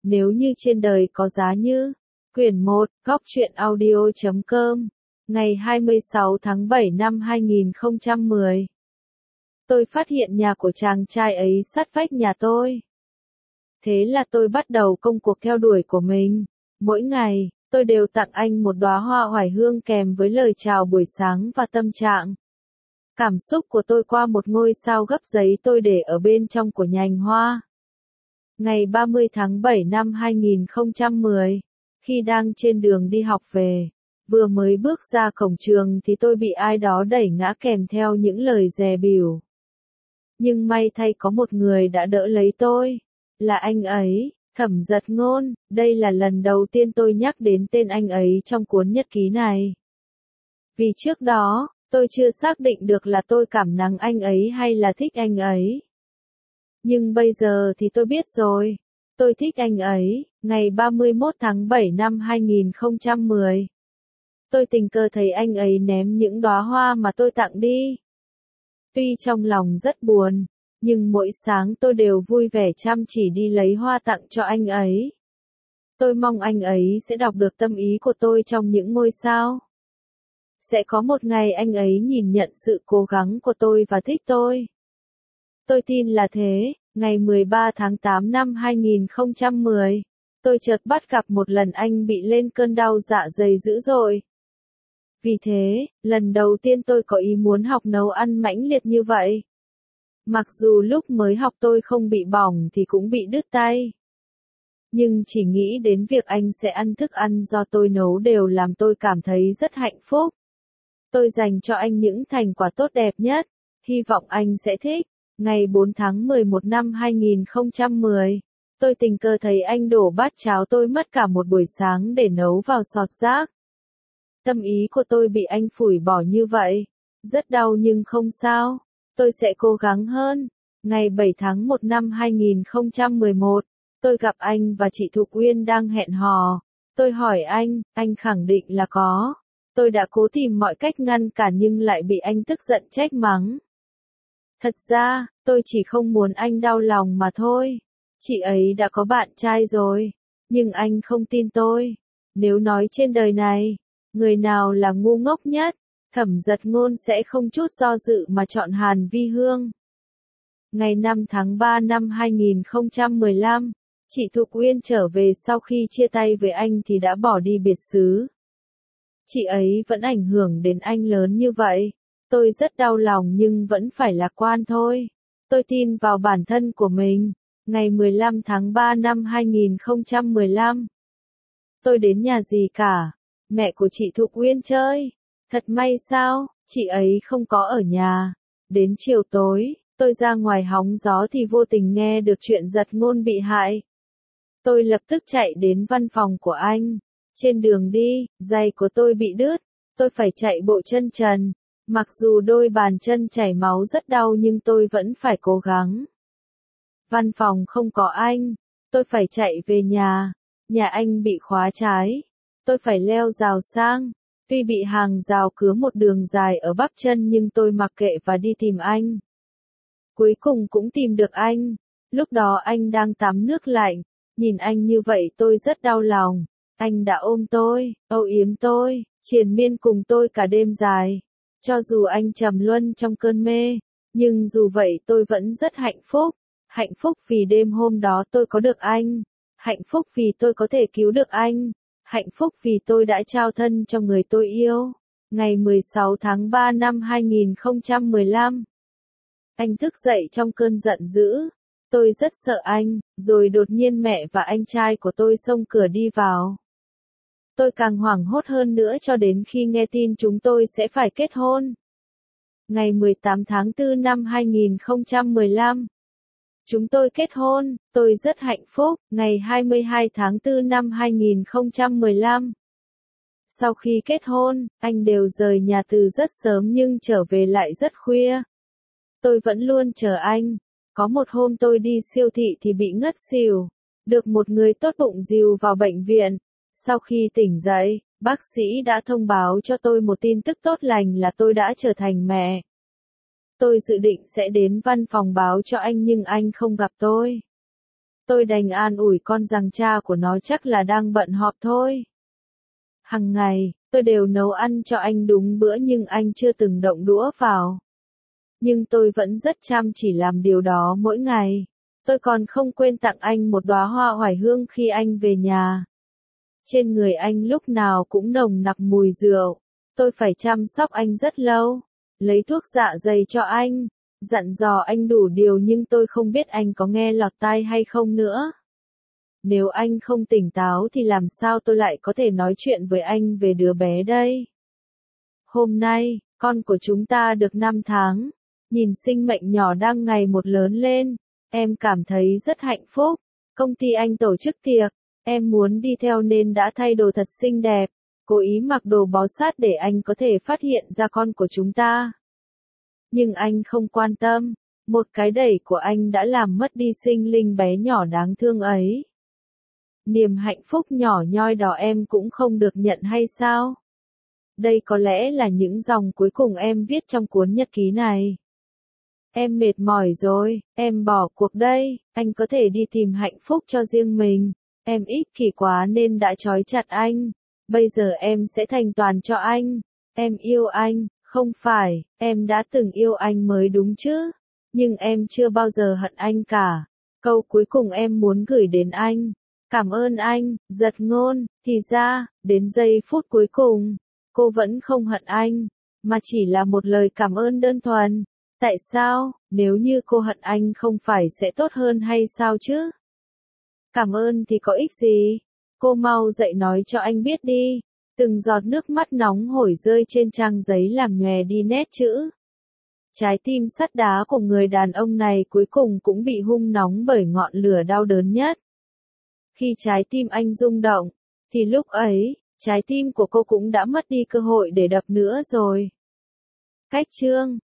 Nếu như trên đời có giá như. Quyển 1, Góc truyện audio.com. Ngày 26 tháng 7 năm 2010. Tôi phát hiện nhà của chàng trai ấy sát vách nhà tôi. Thế là tôi bắt đầu công cuộc theo đuổi của mình. Mỗi ngày, tôi đều tặng anh một đóa hoa oải hương kèm với lời chào buổi sáng và tâm trạng. Cảm xúc của tôi qua một ngôi sao gấp giấy tôi để ở bên trong của nhành hoa. Ngày 30 tháng 7 năm 2010, khi đang trên đường đi học về, vừa mới bước ra cổng trường thì tôi bị ai đó đẩy ngã kèm theo những lời dè bỉu. Nhưng may thay có một người đã đỡ lấy tôi, là anh ấy, Thẩm Giật Ngôn. Đây là lần đầu tiên tôi nhắc đến tên anh ấy trong cuốn nhật ký này. Vì trước đó, tôi chưa xác định được là tôi cảm nắng anh ấy hay là thích anh ấy. Nhưng bây giờ thì tôi biết rồi. Tôi thích anh ấy. Ngày 31 tháng 7 năm 2010. Tôi tình cờ thấy anh ấy ném những đóa hoa mà tôi tặng đi. Tuy trong lòng rất buồn, nhưng mỗi sáng tôi đều vui vẻ chăm chỉ đi lấy hoa tặng cho anh ấy. Tôi mong anh ấy sẽ đọc được tâm ý của tôi trong những ngôi sao. Sẽ có một ngày anh ấy nhìn nhận sự cố gắng của tôi và thích tôi. Tôi tin là thế. Ngày 13 tháng 8 năm 2010, tôi chợt bắt gặp một lần anh bị lên cơn đau dạ dày dữ dội. Vì thế, lần đầu tiên tôi có ý muốn học nấu ăn mãnh liệt như vậy. Mặc dù lúc mới học tôi không bị bỏng thì cũng bị đứt tay. Nhưng chỉ nghĩ đến việc anh sẽ ăn thức ăn do tôi nấu đều làm tôi cảm thấy rất hạnh phúc. Tôi dành cho anh những thành quả tốt đẹp nhất, hy vọng anh sẽ thích. Ngày 4 tháng 11 năm 2010, tôi tình cờ thấy anh đổ bát cháo tôi mất cả một buổi sáng để nấu vào sọt rác. Tâm ý của tôi bị anh phủi bỏ như vậy. Rất đau nhưng không sao, tôi sẽ cố gắng hơn. Ngày 7 tháng 1 năm 2011, tôi gặp anh và chị Thục Uyên đang hẹn hò. Tôi hỏi anh khẳng định là có. Tôi đã cố tìm mọi cách ngăn cản nhưng lại bị anh tức giận trách mắng. Thật ra, tôi chỉ không muốn anh đau lòng mà thôi. Chị ấy đã có bạn trai rồi. Nhưng anh không tin tôi. Nếu nói trên đời này, người nào là ngu ngốc nhất, Thẩm Giật Ngôn sẽ không chút do dự mà chọn Hàn Vi Hương. Ngày 5 tháng 3 năm 2015, chị Thục Uyên trở về sau khi chia tay với anh thì đã bỏ đi biệt xứ. Chị ấy vẫn ảnh hưởng đến anh lớn như vậy. Tôi rất đau lòng nhưng vẫn phải lạc quan thôi. Tôi tin vào bản thân của mình. Ngày 15 tháng 3 năm 2015. Tôi đến nhà dì cả, mẹ của chị Thục Uyên chơi. Thật may sao, chị ấy không có ở nhà. Đến chiều tối, tôi ra ngoài hóng gió thì vô tình nghe được chuyện Giật Ngôn bị hại. Tôi lập tức chạy đến văn phòng của anh. Trên đường đi, giày của tôi bị đứt. Tôi phải chạy bộ chân trần. Mặc dù đôi bàn chân chảy máu rất đau nhưng tôi vẫn phải cố gắng. Văn phòng không có anh. Tôi phải chạy về nhà. Nhà anh bị khóa trái. Tôi phải leo rào sang. Tuy bị hàng rào cứa một đường dài ở bắp chân nhưng tôi mặc kệ và đi tìm anh. Cuối cùng cũng tìm được anh. Lúc đó anh đang tắm nước lạnh. Nhìn anh như vậy tôi rất đau lòng. Anh đã ôm tôi, âu yếm tôi, triền miên cùng tôi cả đêm dài. Cho dù anh trầm luân trong cơn mê, nhưng dù vậy tôi vẫn rất hạnh phúc. Hạnh phúc vì đêm hôm đó tôi có được anh. Hạnh phúc vì tôi có thể cứu được anh. Hạnh phúc vì tôi đã trao thân cho người tôi yêu. Ngày 16 tháng 3 năm 2015. Anh thức dậy trong cơn giận dữ. Tôi rất sợ anh, rồi đột nhiên mẹ và anh trai của tôi xông cửa đi vào. Tôi càng hoảng hốt hơn nữa cho đến khi nghe tin chúng tôi sẽ phải kết hôn. Ngày 18 tháng 4 năm 2015. Chúng tôi kết hôn, tôi rất hạnh phúc. Ngày 22 tháng 4 năm 2015. Sau khi kết hôn, anh đều rời nhà từ rất sớm nhưng trở về lại rất khuya. Tôi vẫn luôn chờ anh. Có một hôm tôi đi siêu thị thì bị ngất xỉu. Được một người tốt bụng dìu vào bệnh viện. Sau khi tỉnh dậy, bác sĩ đã thông báo cho tôi một tin tức tốt lành là tôi đã trở thành mẹ. Tôi dự định sẽ đến văn phòng báo cho anh nhưng anh không gặp tôi. Tôi đành an ủi con rằng cha của nó chắc là đang bận họp thôi. Hằng ngày, tôi đều nấu ăn cho anh đúng bữa nhưng anh chưa từng động đũa vào. Nhưng tôi vẫn rất chăm chỉ làm điều đó mỗi ngày. Tôi còn không quên tặng anh một đóa hoa oải hương khi anh về nhà. Trên người anh lúc nào cũng nồng nặc mùi rượu. Tôi phải chăm sóc anh rất lâu. Lấy thuốc dạ dày cho anh. Dặn dò anh đủ điều nhưng tôi không biết anh có nghe lọt tai hay không nữa. Nếu anh không tỉnh táo thì làm sao tôi lại có thể nói chuyện với anh về đứa bé đây? Hôm nay, con của chúng ta được 5 tháng. Nhìn sinh mệnh nhỏ đang ngày một lớn lên. Em cảm thấy rất hạnh phúc. Công ty anh tổ chức tiệc. Em muốn đi theo nên đã thay đồ thật xinh đẹp. Cố ý mặc đồ bó sát để anh có thể phát hiện ra con của chúng ta. Nhưng anh không quan tâm. Một cái đẩy của anh đã làm mất đi sinh linh bé nhỏ đáng thương ấy. Niềm hạnh phúc nhỏ nhoi đó em cũng không được nhận hay sao? Đây có lẽ là những dòng cuối cùng em viết trong cuốn nhật ký này. Em mệt mỏi rồi, em bỏ cuộc đây, anh có thể đi tìm hạnh phúc cho riêng mình. Em ích kỷ quá nên đã trói chặt anh. Bây giờ em sẽ thành toàn cho anh. Em yêu anh, không phải, em đã từng yêu anh mới đúng chứ. Nhưng em chưa bao giờ hận anh cả. Câu cuối cùng em muốn gửi đến anh. Cảm ơn anh, giật ngôn. Thì ra, đến giây phút cuối cùng, cô vẫn không hận anh, mà chỉ là một lời cảm ơn đơn thuần. Tại sao, nếu như cô hận anh không phải sẽ tốt hơn hay sao chứ? Cảm ơn thì có ích gì? Cô mau dậy nói cho anh biết đi. Từng giọt nước mắt nóng hổi rơi trên trang giấy làm nhòe đi nét chữ. Trái tim sắt đá của người đàn ông này cuối cùng cũng bị hun nóng bởi ngọn lửa đau đớn nhất. Khi trái tim anh rung động, thì lúc ấy, trái tim của cô cũng đã mất đi cơ hội để đập nữa rồi. Cách chương